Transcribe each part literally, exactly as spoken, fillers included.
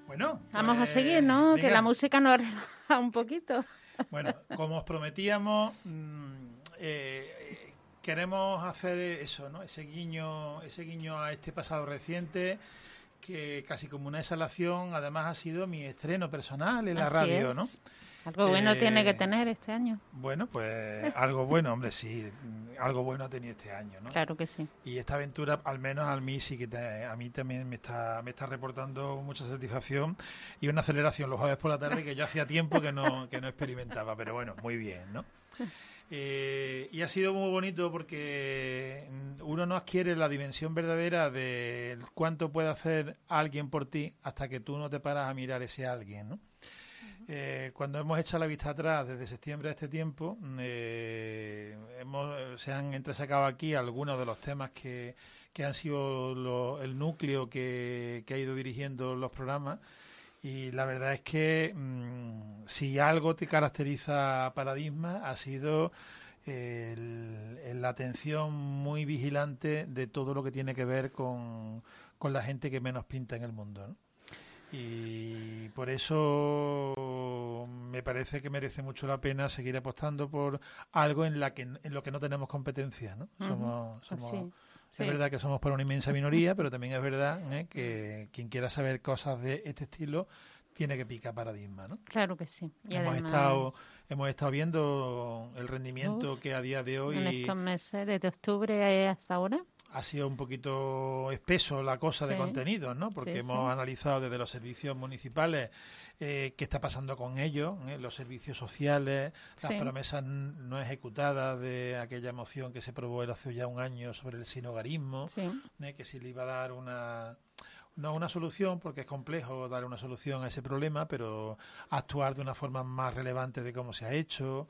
Bueno, vamos pues, a seguir, ¿no? venga. Que la música nos relaja un poquito. Bueno, como os prometíamos, mmm, eh, queremos hacer eso, ¿no? Ese guiño, ese guiño a este pasado reciente, que casi como una exhalación, además ha sido mi estreno personal en la Así radio, es. ¿no? Algo bueno Eh, tiene que tener este año. Bueno, pues algo bueno, hombre, sí, algo bueno ha tenido este año, ¿no? Claro que sí. Y esta aventura, al menos a mí sí que te- a mí también me está me está reportando mucha satisfacción y una aceleración los jueves por la tarde que yo hacía tiempo que no que no experimentaba, pero bueno, muy bien, ¿no? Eh, y ha sido muy bonito porque uno no adquiere la dimensión verdadera de cuánto puede hacer alguien por ti hasta que tú no te paras a mirar ese alguien, ¿no? Eh, cuando hemos echado la vista atrás desde septiembre a este tiempo, eh, hemos, se han entresacado aquí algunos de los temas que, que han sido lo, el núcleo que, que ha ido dirigiendo los programas, y la verdad es que mmm, si algo te caracteriza a Paradigma ha sido el, el, la atención muy vigilante de todo lo que tiene que ver con, con la gente que menos pinta en el mundo, ¿no? Y por eso me parece que merece mucho la pena seguir apostando por algo en la que en lo que no tenemos competencia, ¿no? Uh-huh. Somos, somos sí, sí. Es verdad que somos para una inmensa minoría, pero también es verdad ¿eh? que quien quiera saber cosas de este estilo tiene que picar Paradigma, ¿no? Claro que sí. Y hemos además... estado hemos estado viendo el rendimiento Uf, que a día de hoy en estos meses desde octubre hasta ahora ha sido un poquito espeso la cosa sí. de contenidos, ¿no? Porque sí, hemos sí. analizado desde los servicios municipales eh, qué está pasando con ellos, ¿eh? Los servicios sociales, las sí. promesas no ejecutadas de aquella moción que se aprobó hace ya un año sobre el sinogarismo, sí. ¿eh? Que se le iba a dar una... no una solución, porque es complejo dar una solución a ese problema, pero actuar de una forma más relevante de cómo se ha hecho.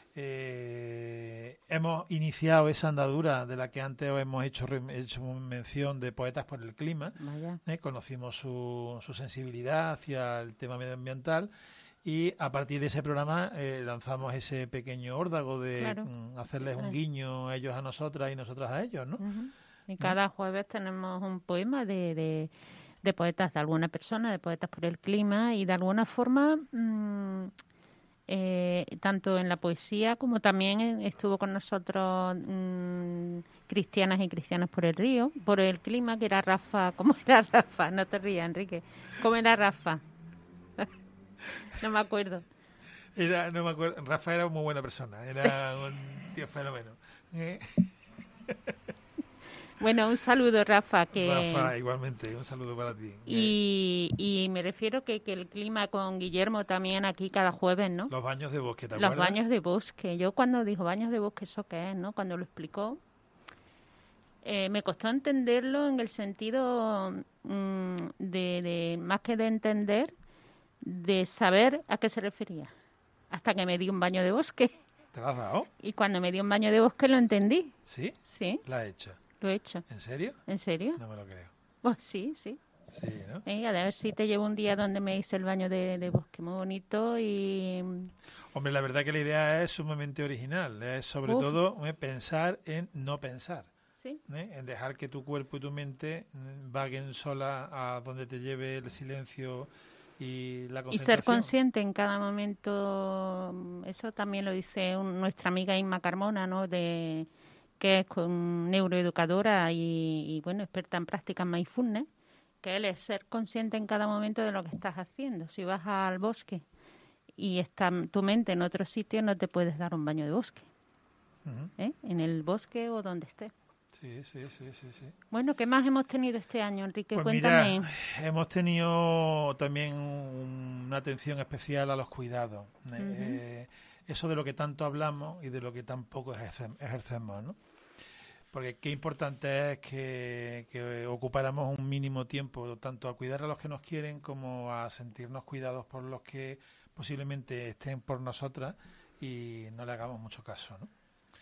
Eh, hemos iniciado esa andadura de la que antes hemos hecho, hecho mención de Poetas por el Clima. Eh, conocimos su, su sensibilidad hacia el tema medioambiental y a partir de ese programa eh, lanzamos ese pequeño órdago de claro. mm, hacerles un guiño a ellos a nosotras y nosotras a ellos, ¿no? Uh-huh. Y cada jueves tenemos un poema de, de, de poetas de alguna persona, de Poetas por el Clima, y de alguna forma, mmm, eh, tanto en la poesía como también estuvo con nosotros mmm, Cristianas y Cristianos por el Río, por el Clima, que era Rafa. ¿Cómo era Rafa? No te rías, Enrique. ¿Cómo era Rafa? No me acuerdo. Era, no me acuerdo. Rafa era una muy buena persona, era sí. un tío fenómeno. ¿Eh? Bueno, un saludo, Rafa. Que... Rafa, igualmente, un saludo para ti. Y, y me refiero que, que el Clima con Guillermo también aquí cada jueves, ¿no? Los baños de bosque, ¿te Los acuerdas? baños de bosque. Yo cuando dijo baños de bosque, ¿eso qué es, no? Cuando lo explicó, eh, me costó entenderlo en el sentido mmm, de, de, más que de entender, de saber a qué se refería. Hasta que me di un baño de bosque. ¿Te lo has dado? Y cuando me di un baño de bosque lo entendí. ¿Sí? Sí. ¿Lo has hecho? Lo he hecho. ¿En serio? ¿En serio? No me lo creo. Pues sí, sí. Sí, ¿no? Eh, a ver si te llevo un día donde me hice el baño de, de bosque muy bonito y... Hombre, la verdad que la idea es sumamente original. Es sobre Uf. todo eh, pensar en no pensar. Sí. ¿eh? En dejar que tu cuerpo y tu mente vaguen sola a donde te lleve el silencio y la concentración. Y ser consciente en cada momento. Eso también lo dice un, nuestra amiga Inma Carmona, ¿no? De... que es con neuroeducadora y, y, bueno, experta en prácticas mindfulness, que él es ser consciente en cada momento de lo que estás haciendo. Si vas al bosque y está tu mente en otro sitio, no te puedes dar un baño de bosque. Uh-huh. ¿Eh? En el bosque o donde estés. Sí, sí, sí, sí, sí. Bueno, ¿qué más hemos tenido este año, Enrique? Pues Cuéntame. Mira, hemos tenido también una atención especial a los cuidados. Uh-huh. Eh, eso de lo que tanto hablamos y de lo que tampoco ejercemos, ¿no? Porque qué importante es que, que ocupáramos un mínimo tiempo tanto a cuidar a los que nos quieren como a sentirnos cuidados por los que posiblemente estén por nosotras y no le hagamos mucho caso, ¿no?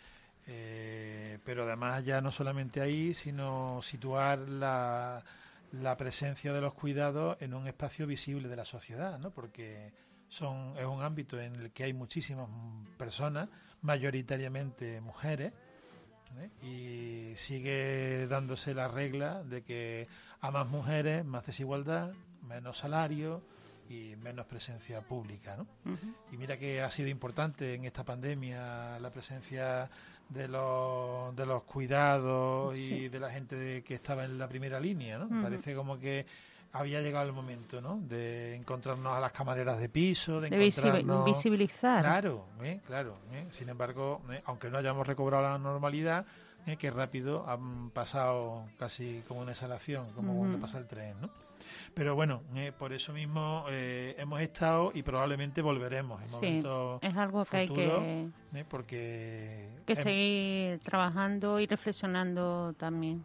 Eh, pero además ya no solamente ahí, sino situar la, la presencia de los cuidados en un espacio visible de la sociedad, ¿no? Porque son es un ámbito en el que hay muchísimas personas, mayoritariamente mujeres, ¿eh? Y sigue dándose la regla de que a más mujeres, más desigualdad, menos salario y menos presencia pública, ¿no? Uh-huh. Y mira que ha sido importante en esta pandemia la presencia de los de los cuidados y sí. de la gente de, que estaba en la primera línea, ¿no? Uh-huh. Parece como que había llegado el momento, ¿no? De encontrarnos a las camareras de piso, de, de encontrarnos... visibilizar. Claro, ¿eh? claro. ¿eh? Sin embargo, ¿eh? aunque no hayamos recobrado la normalidad, ¿eh? que rápido han pasado casi como una exhalación, como uh-huh. cuando pasa el tren, ¿no? Pero bueno, eh, por eso mismo eh, hemos estado y probablemente volveremos en sí, momentos es algo que futuros, hay que, eh, porque que hem... seguir trabajando y reflexionando también.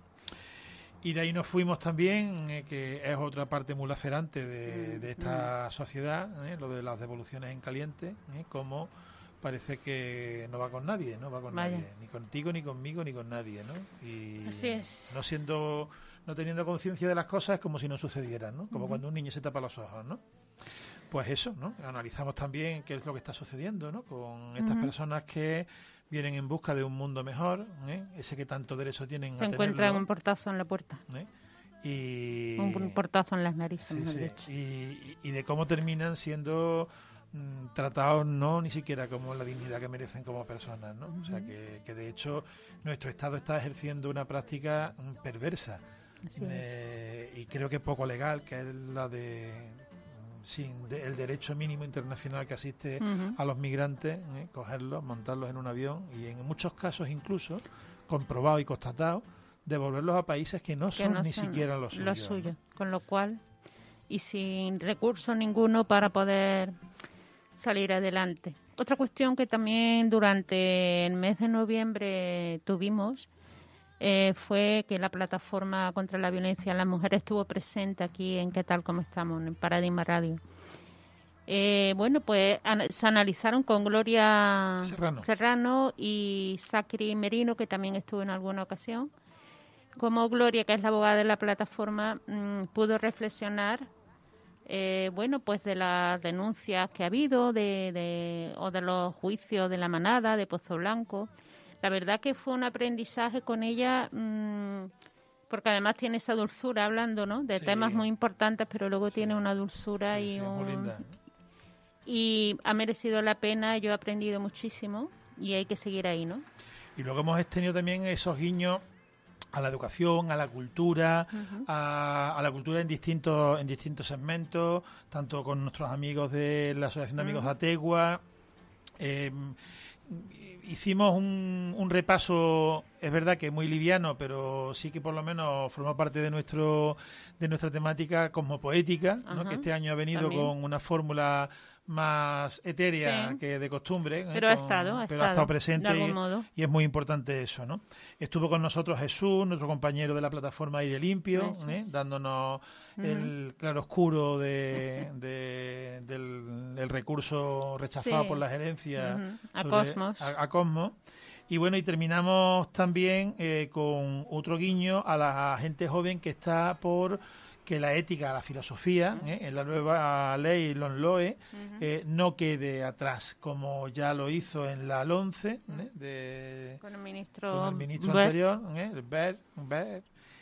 Y de ahí nos fuimos también, eh, que es otra parte muy lacerante de, de esta mm. sociedad, eh, lo de las devoluciones en caliente, eh, como parece que no va con nadie, no va con Vaya. nadie, ni contigo, ni conmigo, ni con nadie, ¿no? Y así es. no siendo, no teniendo conciencia de las cosas, es como si no sucedieran, ¿no? Como uh-huh. cuando un niño se tapa los ojos, ¿no? Pues eso, ¿no? Analizamos también qué es lo que está sucediendo, ¿no? Con estas uh-huh. personas que vienen en busca de un mundo mejor, ¿eh? ese que tanto derecho tienen se a encuentran tenerlo, un portazo en la puerta, ¿eh? y un portazo en las narices, sí, sí. Y, y de cómo terminan siendo mm, tratados no ni siquiera como la dignidad que merecen como personas, ¿no? Uh-huh. O sea que, que de hecho nuestro Estado está ejerciendo una práctica mm, perversa eh, y creo que poco legal, que es la de sin de, el derecho mínimo internacional que asiste uh-huh. a los migrantes, ¿eh? cogerlos, montarlos en un avión y en muchos casos incluso, comprobado y constatado, devolverlos a países que no que son no ni son siquiera los suyos. Lo suyo. ¿No? Con lo cual, y sin recurso ninguno para poder salir adelante. Otra cuestión que también durante el mes de noviembre tuvimos Eh, fue que la plataforma contra la violencia en las mujeres estuvo presente aquí en ¿Qué tal? ¿Cómo estamos? En Paradigma Radio. Eh, bueno, pues an- se analizaron con Gloria Serrano. Serrano y Sacri Merino, que también estuvo en alguna ocasión. Como Gloria, que es la abogada de la plataforma, mmm, pudo reflexionar eh, bueno, pues de las denuncias que ha habido de, de, o de los juicios de la manada, de Pozo Blanco. La verdad que fue un aprendizaje con ella, mmm, porque además tiene esa dulzura hablando, ¿no? De sí. temas muy importantes, pero luego sí. tiene una dulzura sí, y sí, un... muy linda. Y ha merecido la pena, yo he aprendido muchísimo y hay que seguir ahí, ¿no? Y luego hemos tenido también esos guiños a la educación, a la cultura, uh-huh. a, a la cultura en distintos en distintos segmentos, tanto con nuestros amigos de la Asociación de Amigos uh-huh. de Ategua. Eh, hicimos un, un repaso, es verdad que muy liviano, pero sí que por lo menos forma parte de nuestro de nuestra temática cosmopoética, uh-huh. ¿no? Que este año ha venido También. con una fórmula más etérea sí. que de costumbre, pero, ¿eh? ha, con, estado, ha pero estado ha estado presente de algún y, modo. y es muy importante eso, ¿no? Estuvo con nosotros Jesús, nuestro compañero de la plataforma Aire Limpio, ¿eh? dándonos uh-huh. el claroscuro de, de, del, del recurso rechazado sí. por la gerencia uh-huh. a, sobre, Cosmos. A, a Cosmos. Y bueno, y terminamos también eh, con otro guiño a la gente joven que está por que la ética, la filosofía, uh-huh. ¿eh? en la nueva ley LOMLOE, uh-huh. eh, no quede atrás, como ya lo hizo en la LOMCE, ¿eh? de, con el ministro, con el ministro Ber. anterior, ¿eh? Ber, Ber,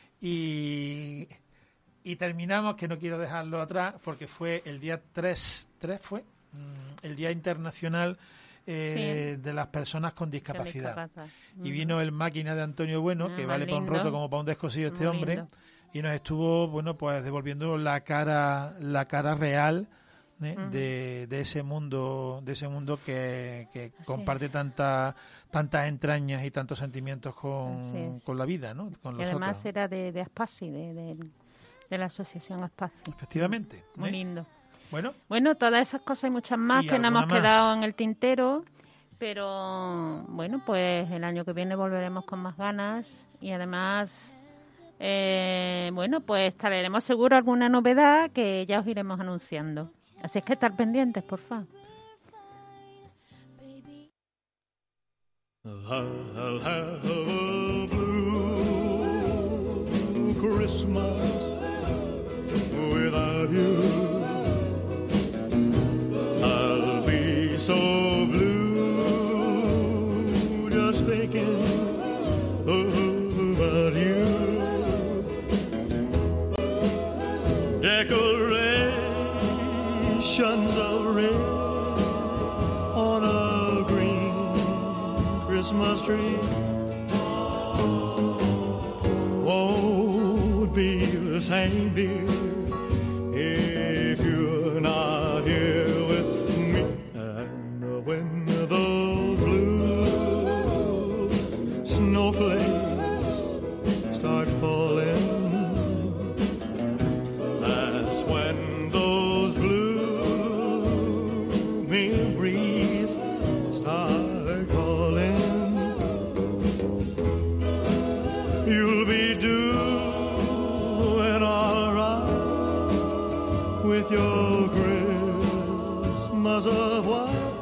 y, y terminamos, que no quiero dejarlo atrás, porque fue el día tres, tres fue, mm, el Día Internacional eh, sí. de las Personas con Discapacidad. Con discapacidad. Uh-huh. Y vino el máquina de Antonio Bueno, uh-huh. que vale para un roto como para un descosido este Muy hombre, lindo. Y nos estuvo, bueno, pues devolviendo la cara, la cara real ¿eh? uh-huh. de, de ese mundo, de ese mundo que, que comparte tantas tantas entrañas y tantos sentimientos con, con la vida, ¿no? Con y los además otros. era de, de Aspasi, de, de, de la asociación Aspasi. Efectivamente. Muy ¿eh? lindo. Bueno. Bueno, todas esas cosas y muchas más y que nos hemos más. quedado en el tintero, pero bueno, pues el año que viene volveremos con más ganas y además... Eh, bueno, pues traeremos seguro alguna novedad que ya os iremos anunciando. Así es que estar pendientes, por favor. I'll have a blue Christmas without you. I'll be so blue just thinking about you. Decorate carnations of red on a green Christmas tree won't be the same, dear, if you're not here with me. And when those blue snowflakes start falling, that's when those blue memories start calling. You'll be doing all right with your Christmas of white,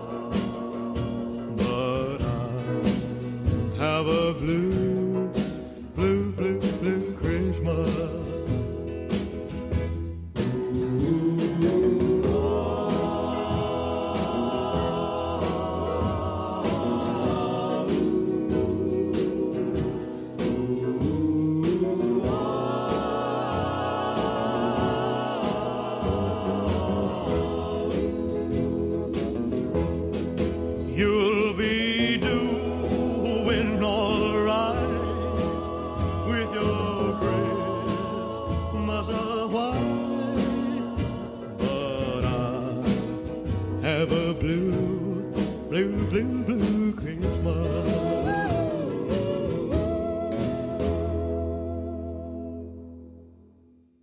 but I have a blue, blue, blue, blue Christmas. You'll be doing all right with your Christmas of white, but I have a blue, blue, blue, blue Christmas.